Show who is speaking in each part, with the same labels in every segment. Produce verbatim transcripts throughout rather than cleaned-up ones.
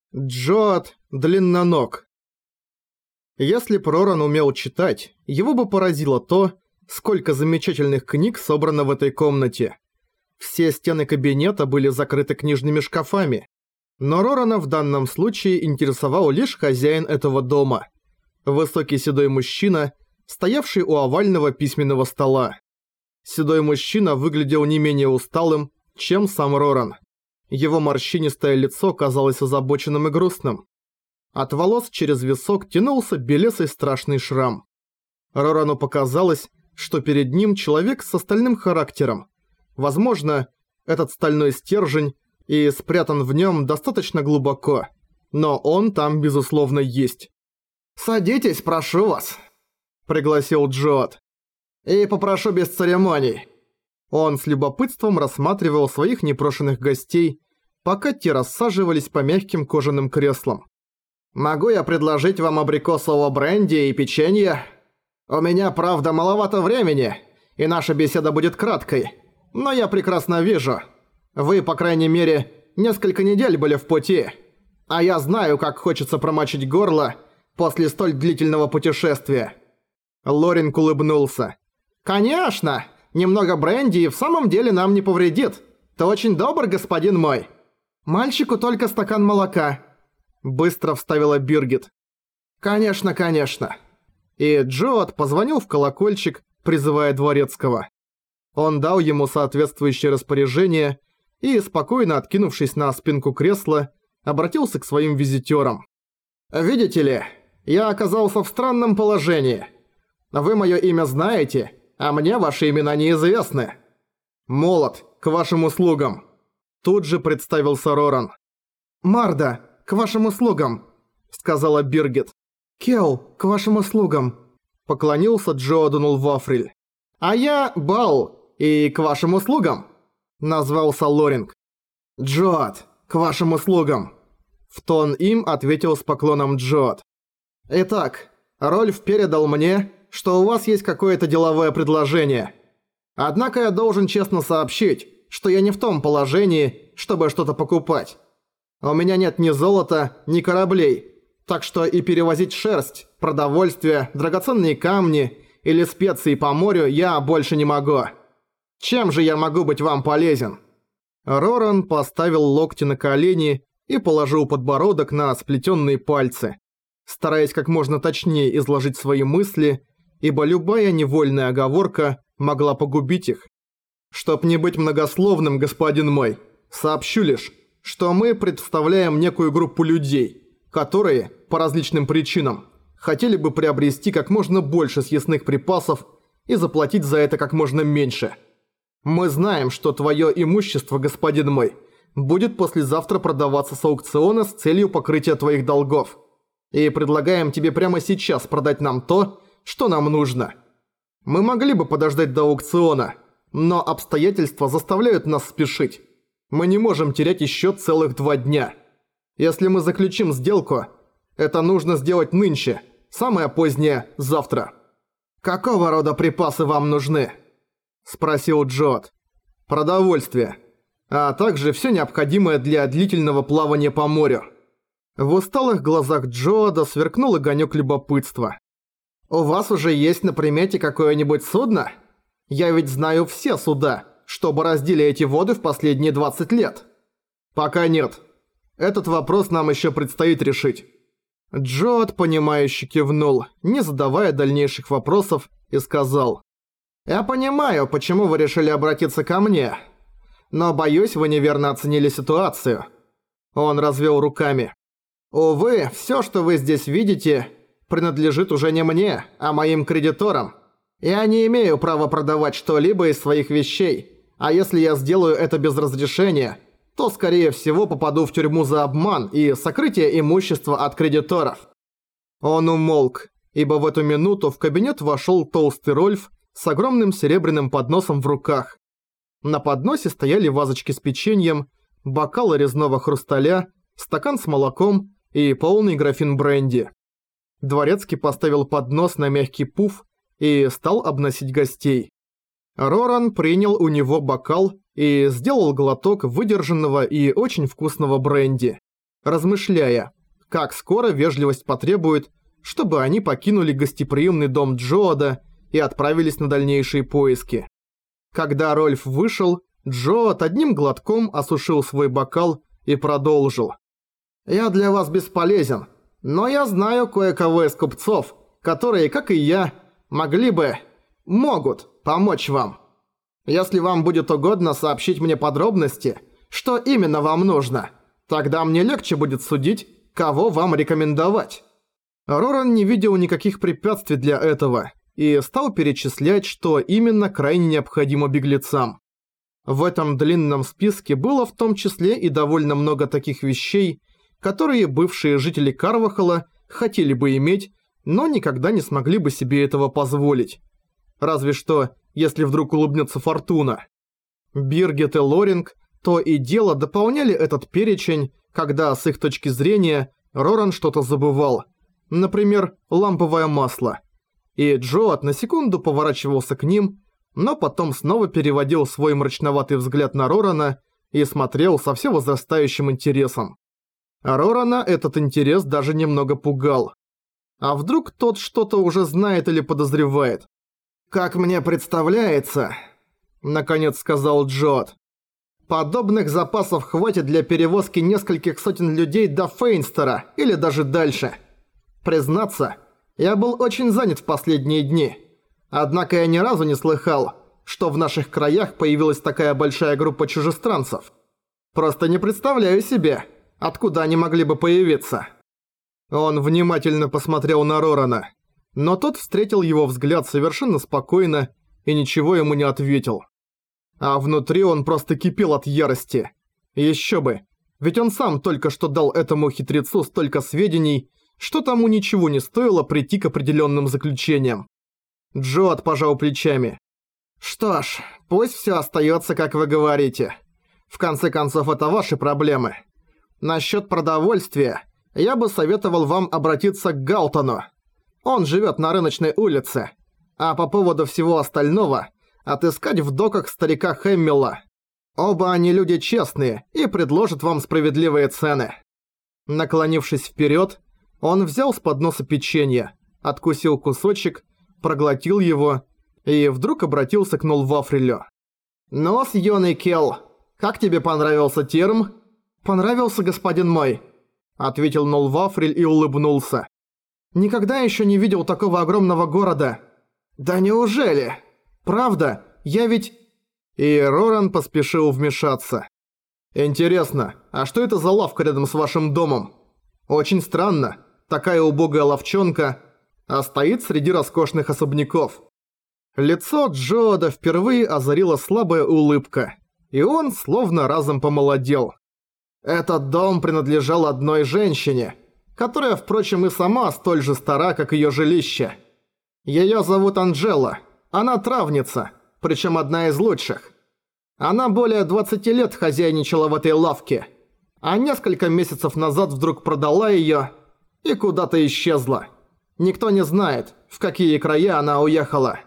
Speaker 1: Джоат Длинноног. Если б Роран умел читать, его бы поразило то, сколько замечательных книг собрано в этой комнате. Все стены кабинета были закрыты книжными шкафами. Но Рорана в данном случае интересовал лишь хозяин этого дома. Высокий седой мужчина, стоявший у овального письменного стола. Седой мужчина выглядел не менее усталым, чем сам Роран. Его морщинистое лицо казалось озабоченным и грустным. От волос через висок тянулся белесый страшный шрам. Рорану показалось, что перед ним человек с стальным характером. Возможно, этот стальной стержень и спрятан в нем достаточно глубоко, но он там безусловно есть. «Садитесь, прошу вас», — пригласил Джоат. «И попрошу без церемоний». Он с любопытством рассматривал своих непрошенных гостей, пока те рассаживались по мягким кожаным креслам. «Могу я предложить вам абрикосового бренди и печенье? У меня, правда, маловато времени, и наша беседа будет краткой, но я прекрасно вижу. Вы, по крайней мере, несколько недель были в пути, а я знаю, как хочется промочить горло после столь длительного путешествия». Лоринг улыбнулся. «Конечно! Немного бренди и в самом деле нам не повредит. Ты очень добр, господин мой. Мальчику только стакан молока», — быстро вставила Биргит. «Конечно, конечно». И Джоат позвонил в колокольчик, призывая дворецкого. Он дал ему соответствующее распоряжение и, спокойно откинувшись на спинку кресла, обратился к своим визитёрам. «Видите ли, я оказался в странном положении. Вы моё имя знаете, а мне ваши имена неизвестны. Молот, к вашим услугам». Тут же представился Роран. «Марда, к вашим услугам», — сказала Биргит. «Келл, к вашим услугам», — поклонился Джоадану Вафриль. «А я Бал, и к вашим услугам», — назвался Лоринг. «Джоат, к вашим услугам», — в тон им ответил с поклоном Джоат. «Итак, Рольф передал мне, что у вас есть какое-то деловое предложение. Однако я должен честно сообщить, что я не в том положении, чтобы что-то покупать. У меня нет ни золота, ни кораблей, так что и перевозить шерсть, продовольствие, драгоценные камни или специи по морю я больше не могу. Чем же я могу быть вам полезен?» Роран поставил локти на колени и положил подбородок на сплетенные пальцы, стараясь как можно точнее изложить свои мысли, ибо любая невольная оговорка могла погубить их. «Чтоб не быть многословным, господин мой, сообщу лишь, что мы представляем некую группу людей, которые, по различным причинам, хотели бы приобрести как можно больше съестных припасов и заплатить за это как можно меньше. Мы знаем, что твое имущество, господин мой, будет послезавтра продаваться с аукциона с целью покрытия твоих долгов, и предлагаем тебе прямо сейчас продать нам то, что нам нужно. Мы могли бы подождать до аукциона, но обстоятельства заставляют нас спешить. Мы не можем терять еще целых два дня. Если мы заключим сделку, это нужно сделать нынче, самое позднее – завтра». «Какого рода припасы вам нужны?» – спросил Джоат. «Продовольствие, а также все необходимое для длительного плавания по морю». В усталых глазах Джоада сверкнул огонек любопытства. «У вас уже есть на примете какое-нибудь судно? Я ведь знаю все суда, что бороздили эти воды в последние двадцать лет». «Пока нет. Этот вопрос нам еще предстоит решить». Джоат, понимающе кивнул, не задавая дальнейших вопросов, и сказал: «Я понимаю, почему вы решили обратиться ко мне, но, боюсь, вы неверно оценили ситуацию». Он развел руками. «Увы, все, что вы здесь видите, принадлежит уже не мне, а моим кредиторам. Я не имею права продавать что-либо из своих вещей, а если я сделаю это без разрешения, то, скорее всего, попаду в тюрьму за обман и сокрытие имущества от кредиторов». Он умолк, ибо в эту минуту в кабинет вошел толстый Рольф с огромным серебряным подносом в руках. На подносе стояли вазочки с печеньем, бокалы резного хрусталя, стакан с молоком и полный графин бренди. Дворецкий поставил поднос на мягкий пуф и стал обносить гостей. Роран принял у него бокал и сделал глоток выдержанного и очень вкусного бренди. размышляя, как скоро вежливость потребует, чтобы они покинули гостеприимный дом Джоада и отправились на дальнейшие поиски. Когда Рольф вышел, Джоад одним глотком осушил свой бокал и продолжил. «Я для вас бесполезен, но я знаю кое-кого из купцов, которые, как и я, могли бы, могут помочь вам. Если вам будет угодно сообщить мне подробности, что именно вам нужно, тогда мне легче будет судить, кого вам рекомендовать». Роран не видел никаких препятствий для этого и стал перечислять, что именно крайне необходимо беглецам. В этом длинном списке было в том числе и довольно много таких вещей, которые бывшие жители Карвахала хотели бы иметь, но никогда не смогли бы себе этого позволить. Разве что, если вдруг улыбнется фортуна. Биргит и Лоринг то и дело дополняли этот перечень, когда с их точки зрения Роран что-то забывал. Например, ламповое масло. И Джоад на секунду поворачивался к ним, но потом снова переводил свой мрачноватый взгляд на Рорана и смотрел со все возрастающим интересом. Рорана этот интерес даже немного пугал. А вдруг тот что-то уже знает или подозревает? «Как мне представляется», — наконец сказал Джоад, «подобных запасов хватит для перевозки нескольких сотен людей до Фейнстера или даже дальше. Признаться, я был очень занят в последние дни. Однако я ни разу не слыхал, что в наших краях появилась такая большая группа чужестранцев. Просто не представляю себе, откуда они могли бы появиться». Он внимательно посмотрел на Рорана, но тот встретил его взгляд совершенно спокойно и ничего ему не ответил. А внутри он просто кипел от ярости. Еще бы, ведь он сам только что дал этому хитрецу столько сведений, что тому ничего не стоило прийти к определенным заключениям. Джоад пожал плечами. «Что ж, пусть все остается, как вы говорите. В конце концов, это ваши проблемы. Насчет продовольствия, я бы советовал вам обратиться к Галтону. Он живет на рыночной улице. А по поводу всего остального, отыскать в доках старика Хэммела. Оба они люди честные и предложат вам справедливые цены». Наклонившись вперед, он взял с подноса печенье, откусил кусочек, проглотил его и вдруг обратился к Нолвафрилю. «Ну-с, юный Келл, как тебе понравился терм?» «Понравился, господин мой», — ответил Нолвафриль и улыбнулся. «Никогда еще не видел такого огромного города». «Да неужели? Правда, я ведь...» И Роран поспешил вмешаться. «Интересно, а что это за лавка рядом с вашим домом? Очень странно, такая убогая лавчонка, а стоит среди роскошных особняков». Лицо Джоада впервые озарила слабая улыбка, и он словно разом помолодел. «Этот дом принадлежал одной женщине, которая, впрочем, и сама столь же стара, как её жилище. Её зовут Анжела, она травница, причем одна из лучших. Она более двадцати лет хозяйничала в этой лавке, а несколько месяцев назад вдруг продала её и куда-то исчезла. Никто не знает, в какие края она уехала».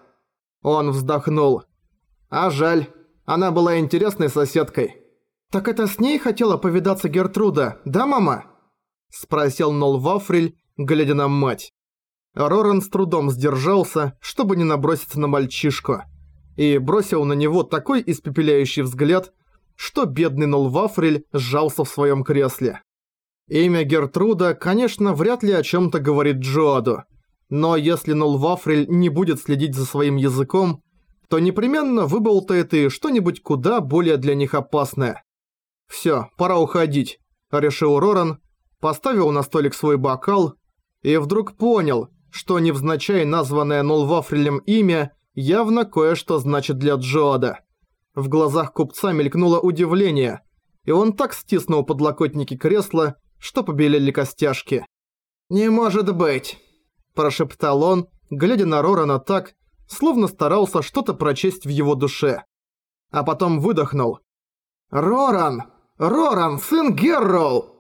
Speaker 1: Он вздохнул. «А жаль, она была интересной соседкой». «Так это с ней хотела повидаться Гертруда, да, мама?» – спросил Нолвафриль, глядя на мать. Роран с трудом сдержался, чтобы не наброситься на мальчишку, и бросил на него такой испепеляющий взгляд, что бедный Нолвафриль сжался в своем кресле. Имя Гертруда, конечно, вряд ли о чем-то говорит Джоаду, но если Нолвафриль не будет следить за своим языком, то непременно выболтает и что-нибудь куда более для них опасное. «Всё, пора уходить», – решил Роран, поставил на столик свой бокал и вдруг понял, что невзначай названное Нолвафрилем имя явно кое-что значит для Джоада. В глазах купца мелькнуло удивление, и он так стиснул подлокотники кресла, что побелели костяшки. «Не может быть», – прошептал он, глядя на Рорана так, словно старался что-то прочесть в его душе. А потом выдохнул. «Роран! Роран, сын Герроу!»